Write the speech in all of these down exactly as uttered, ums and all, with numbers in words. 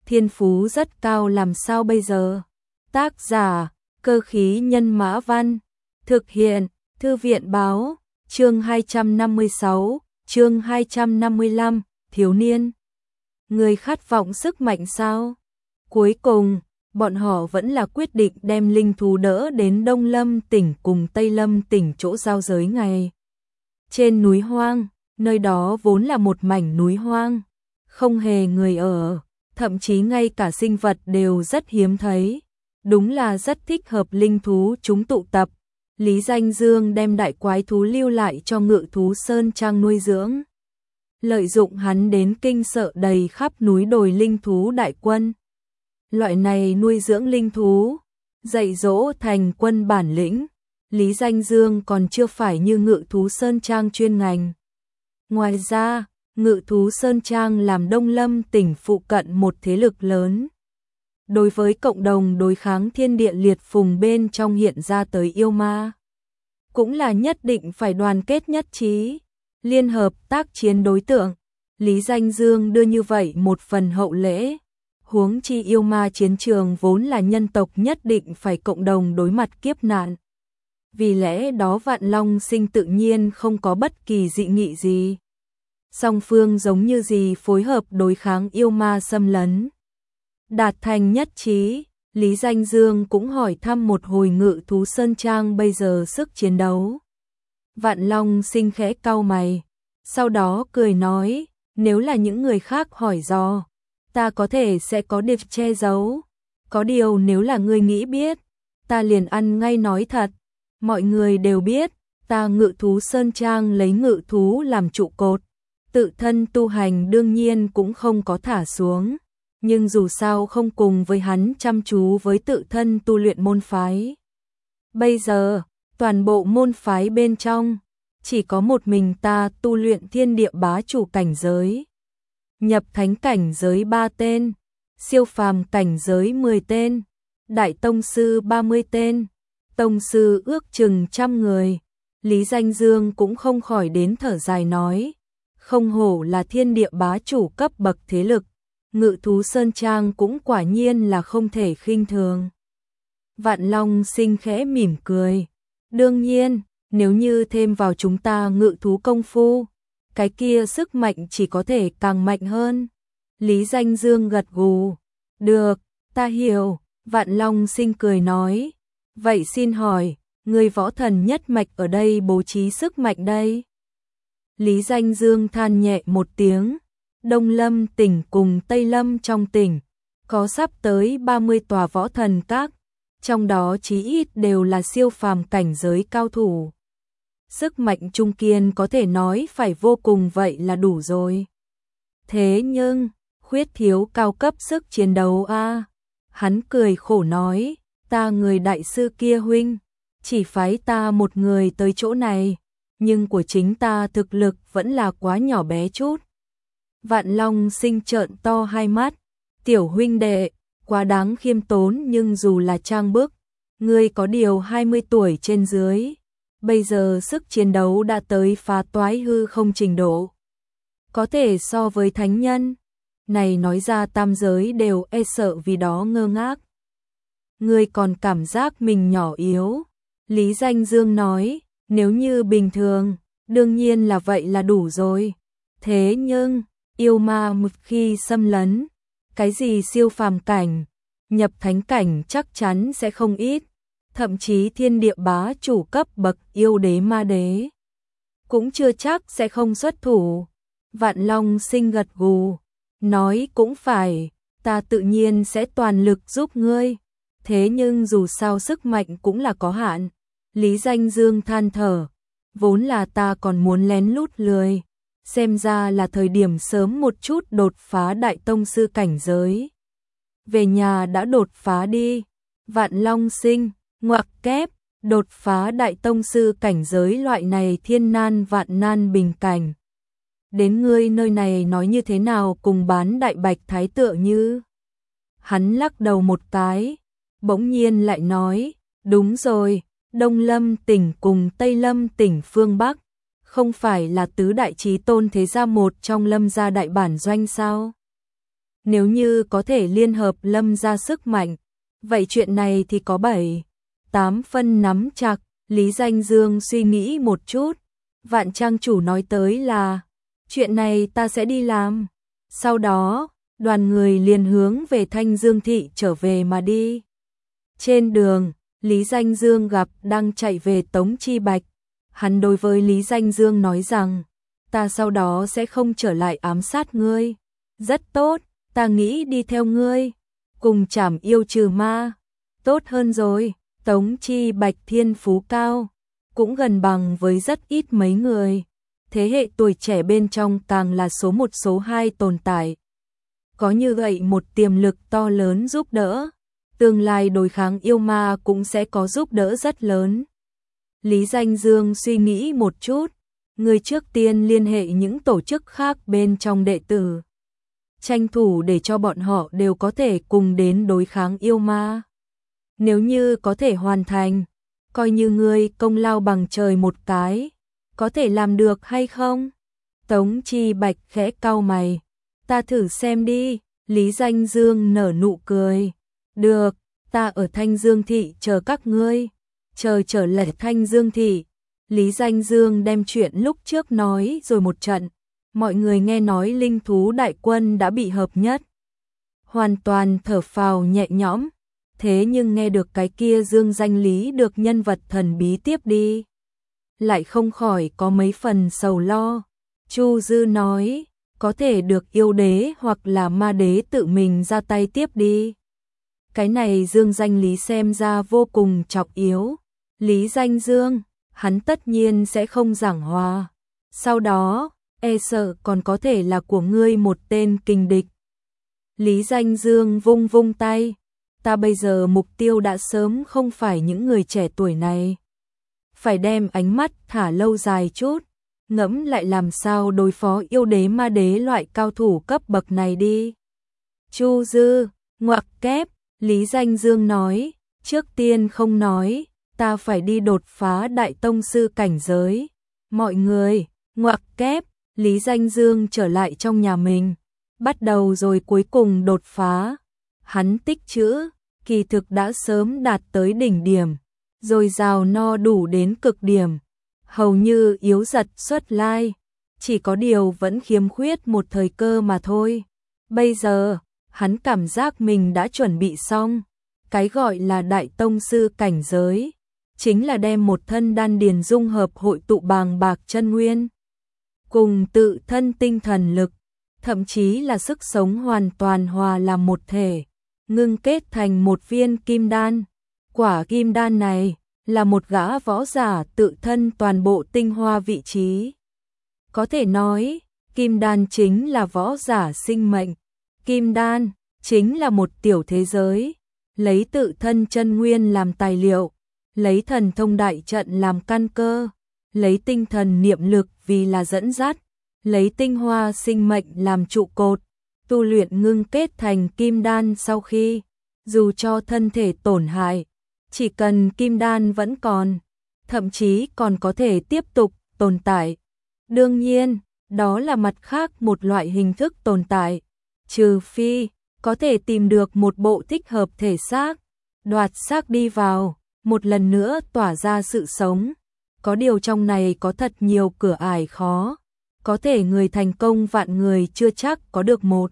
thiên phú rất cao làm sao bây giờ? Tác giả, Cơ khí nhân mã văn, thực hiện, Thư viện báo, chương hai trăm năm mươi sáu, chương hai trăm năm mươi lăm, thiếu niên. Người khát vọng sức mạnh sao? Cuối cùng, bọn họ vẫn là quyết định đem linh thú đỡ đến Đông Lâm tỉnh cùng Tây Lâm tỉnh chỗ giao giới ngày. Trên núi hoang, nơi đó vốn là một mảnh núi hoang, không hề người ở, thậm chí ngay cả sinh vật đều rất hiếm thấy. Đúng là rất thích hợp linh thú chúng tụ tập. Lý Danh Dương đem đại quái thú lưu lại cho Ngự thú Sơn Trang nuôi dưỡng. Lợi dụng hắn đến kinh sợ đầy khắp núi đồi linh thú đại quân. Loại này nuôi dưỡng linh thú, dạy dỗ thành quân bản lĩnh, Lý Danh Dương còn chưa phải như Ngự thú Sơn Trang chuyên ngành. Ngoài ra, Ngự thú Sơn Trang làm Đông Lâm tỉnh phụ cận một thế lực lớn. Đối với cộng đồng đối kháng thiên địa liệt phùng bên trong hiện ra tới yêu ma, cũng là nhất định phải đoàn kết nhất trí, liên hợp tác chiến đối tượng. Lý Danh Dương đưa như vậy một phần hậu lễ, huống chi yêu ma chiến trường vốn là nhân tộc nhất định phải cộng đồng đối mặt kiếp nạn. Vì lẽ đó Vạn Long Sinh tự nhiên không có bất kỳ dị nghị gì. Song phương giống như gì phối hợp đối kháng yêu ma xâm lấn. Đạt thành nhất trí, Lý Danh Dương cũng hỏi thăm một hồi Ngự thú Sơn Trang bây giờ sức chiến đấu. Vạn Long Sinh khẽ cau mày, sau đó cười nói, nếu là những người khác hỏi dò, ta có thể sẽ có điệp che giấu. Có điều nếu là ngươi nghĩ biết, ta liền ăn ngay nói thật. Mọi người đều biết, ta Ngự thú Sơn Trang lấy ngự thú làm trụ cột. Tự thân tu hành đương nhiên cũng không có thả xuống. Nhưng dù sao không cùng với hắn chăm chú với tự thân tu luyện môn phái. Bây giờ, toàn bộ môn phái bên trong, chỉ có một mình ta tu luyện thiên địa bá chủ cảnh giới. Nhập thánh cảnh giới ba tên, siêu phàm cảnh giới mười tên, đại tông sư ba mươi tên, tông sư ước chừng trăm người. Lý Danh Dương cũng không khỏi đến thở dài nói, không hổ là thiên địa bá chủ cấp bậc thế lực. Ngự thú Sơn Trang cũng quả nhiên là không thể khinh thường. Vạn Long Sinh khẽ mỉm cười. Đương nhiên, nếu như thêm vào chúng ta ngự thú công phu, cái kia sức mạnh chỉ có thể càng mạnh hơn. Lý Danh Dương gật gù. Được, ta hiểu. Vạn Long Sinh cười nói. Vậy xin hỏi, người võ thần nhất mạch ở đây bố trí sức mạnh đây? Lý Danh Dương than nhẹ một tiếng. Đông Lâm tỉnh cùng Tây Lâm trong tỉnh, có sắp tới ba mươi tòa võ thần các, trong đó chí ít đều là siêu phàm cảnh giới cao thủ. Sức mạnh trung kiên có thể nói phải vô cùng vậy là đủ rồi. Thế nhưng, khuyết thiếu cao cấp sức chiến đấu a. À? Hắn cười khổ nói, ta người đại sư kia huynh, chỉ phái ta một người tới chỗ này, nhưng của chính ta thực lực vẫn là quá nhỏ bé chút. Vạn Long Sinh trợn to hai mắt, tiểu huynh đệ, quá đáng khiêm tốn nhưng dù là trang bức, ngươi có điều hai mươi tuổi trên dưới, bây giờ sức chiến đấu đã tới phá toái hư không trình độ. Có thể so với thánh nhân, này nói ra tam giới đều e sợ vì đó ngơ ngác. Ngươi còn cảm giác mình nhỏ yếu, Lý Danh Dương nói, nếu như bình thường, đương nhiên là vậy là đủ rồi. Thế nhưng, yêu ma một khi xâm lấn, cái gì siêu phàm cảnh, nhập thánh cảnh chắc chắn sẽ không ít, thậm chí thiên địa bá chủ cấp bậc yêu đế ma đế, cũng chưa chắc sẽ không xuất thủ. Vạn Long Sinh gật gù, nói cũng phải, ta tự nhiên sẽ toàn lực giúp ngươi, thế nhưng dù sao sức mạnh cũng là có hạn. Lý Danh Dương than thở, vốn là ta còn muốn lén lút lười. Xem ra là thời điểm sớm một chút đột phá đại tông sư cảnh giới. Về nhà đã đột phá đi. Vạn Long Sinh, ngoặc kép, đột phá đại tông sư cảnh giới loại này thiên nan vạn nan bình cảnh. Đến ngươi nơi này nói như thế nào cùng bán đại bạch thái tựa như. Hắn lắc đầu một cái, bỗng nhiên lại nói, đúng rồi, Đông Lâm tỉnh cùng Tây Lâm tỉnh phương Bắc. Không phải là tứ đại chí tôn thế gia một trong Lâm gia đại bản doanh sao? Nếu như có thể liên hợp Lâm gia sức mạnh, vậy chuyện này thì có bảy, tám phân nắm chặt. Lý Danh Dương suy nghĩ một chút, Vạn trang chủ nói tới là, chuyện này ta sẽ đi làm. Sau đó, đoàn người liền hướng về Thanh Dương thị trở về mà đi. Trên đường, Lý Danh Dương gặp đang chạy về Tống Chi Bạch. Hắn đối với Lý Danh Dương nói rằng, ta sau đó sẽ không trở lại ám sát ngươi. Rất tốt, ta nghĩ đi theo ngươi, cùng trảm yêu trừ ma. Tốt hơn rồi, Tống Chi Bạch thiên phú cao, cũng gần bằng với rất ít mấy người. Thế hệ tuổi trẻ bên trong càng là số một số hai tồn tại. Có như vậy một tiềm lực to lớn giúp đỡ, tương lai đối kháng yêu ma cũng sẽ có giúp đỡ rất lớn. Lý Danh Dương suy nghĩ một chút, người trước tiên liên hệ những tổ chức khác bên trong đệ tử, tranh thủ để cho bọn họ đều có thể cùng đến đối kháng yêu ma. Nếu như có thể hoàn thành, coi như ngươi công lao bằng trời một cái, có thể làm được hay không? Tống Chi Bạch khẽ cau mày, ta thử xem đi. Lý Danh Dương nở nụ cười, được, ta ở Thanh Dương thị chờ các ngươi. Chờ trở lại Thanh Dương thị, Lý Danh Dương đem chuyện lúc trước nói rồi một trận. Mọi người nghe nói linh thú đại quân đã bị hợp nhất, hoàn toàn thở phào nhẹ nhõm. Thế nhưng nghe được cái kia Dương Danh Lý được nhân vật thần bí tiếp đi, lại không khỏi có mấy phần sầu lo. Chu Dư nói, có thể được yêu đế hoặc là ma đế tự mình ra tay tiếp đi. Cái này Dương Danh Lý xem ra vô cùng trọng yếu. Lý Danh Dương, hắn tất nhiên sẽ không giảng hòa. Sau đó, e sợ còn có thể là của ngươi một tên kình địch. Lý Danh Dương vung vung tay, ta bây giờ mục tiêu đã sớm không phải những người trẻ tuổi này. Phải đem ánh mắt thả lâu dài chút, ngẫm lại làm sao đối phó yêu đế ma đế loại cao thủ cấp bậc này đi. Chu Dư, ngoặc kép, Lý Danh Dương nói, trước tiên không nói, ta phải đi đột phá đại tông sư cảnh giới. Mọi người, ngoặc kép, Lý Danh Dương trở lại trong nhà mình, bắt đầu rồi cuối cùng đột phá. Hắn tích trữ, kỳ thực đã sớm đạt tới đỉnh điểm, rồi dào no đủ đến cực điểm, hầu như yếu giật xuất lai, chỉ có điều vẫn khiếm khuyết một thời cơ mà thôi. Bây giờ, hắn cảm giác mình đã chuẩn bị xong, cái gọi là đại tông sư cảnh giới, chính là đem một thân đan điền dung hợp hội tụ bàng bạc chân nguyên, cùng tự thân tinh thần lực, thậm chí là sức sống hoàn toàn hòa làm một thể, ngưng kết thành một viên kim đan. Quả kim đan này là một gã võ giả tự thân toàn bộ tinh hoa vị trí. Có thể nói, kim đan chính là võ giả sinh mệnh. Kim đan chính là một tiểu thế giới, lấy tự thân chân nguyên làm tài liệu, lấy thần thông đại trận làm căn cơ, lấy tinh thần niệm lực vì là dẫn dắt, lấy tinh hoa sinh mệnh làm trụ cột, tu luyện ngưng kết thành kim đan sau khi, dù cho thân thể tổn hại, chỉ cần kim đan vẫn còn, thậm chí còn có thể tiếp tục tồn tại. Đương nhiên, đó là mặt khác một loại hình thức tồn tại, trừ phi có thể tìm được một bộ thích hợp thể xác, đoạt xác đi vào, một lần nữa tỏa ra sự sống. Có điều trong này có thật nhiều cửa ải khó, có thể người thành công vạn người chưa chắc có được một.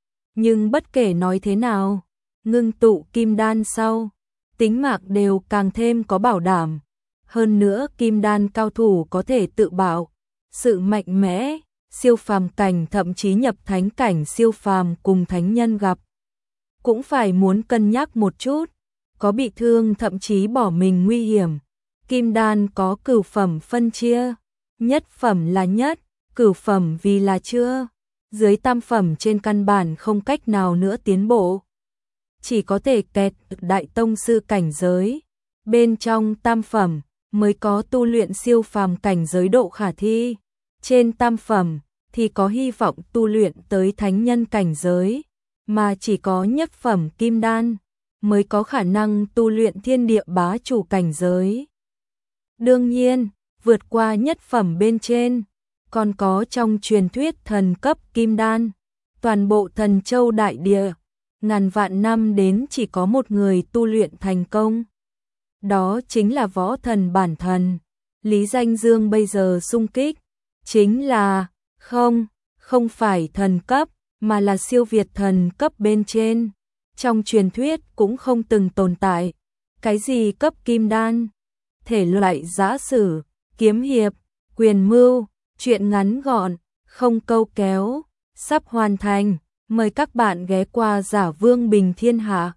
Nhưng bất kể nói thế nào, ngưng tụ kim đan sau, tính mạng đều càng thêm có bảo đảm. Hơn nữa kim đan cao thủ có thể tự bảo, sự mạnh mẽ, siêu phàm cảnh thậm chí nhập thánh cảnh siêu phàm cùng thánh nhân gặp. Cũng phải muốn cân nhắc một chút, có bị thương thậm chí bỏ mình nguy hiểm. Kim đan có cửu phẩm phân chia, nhất phẩm là nhất, cửu phẩm vì là chưa, dưới tam phẩm trên căn bản không cách nào nữa tiến bộ. Chỉ có thể kẹt đại tông sư cảnh giới, bên trong tam phẩm mới có tu luyện siêu phàm cảnh giới độ khả thi, trên tam phẩm thì có hy vọng tu luyện tới thánh nhân cảnh giới, mà chỉ có nhất phẩm kim đan mới có khả năng tu luyện thiên địa bá chủ cảnh giới. Đương nhiên, vượt qua nhất phẩm bên trên, còn có trong truyền thuyết thần cấp kim đan, Toàn bộ Thần Châu đại địa, ngàn vạn năm đến chỉ có một người tu luyện thành công. Đó chính là võ thần bản thần. Lý Danh Dương bây giờ xung kích, chính là, không, không phải thần cấp, mà là siêu việt thần cấp bên trên. Trong truyền thuyết cũng không từng tồn tại. Cái gì cấp kim đan, thể loại giã sử, kiếm hiệp, quyền mưu, truyện ngắn gọn, không câu kéo, sắp hoàn thành. Mời các bạn ghé qua Giả Vương Bình Thiên Hạ.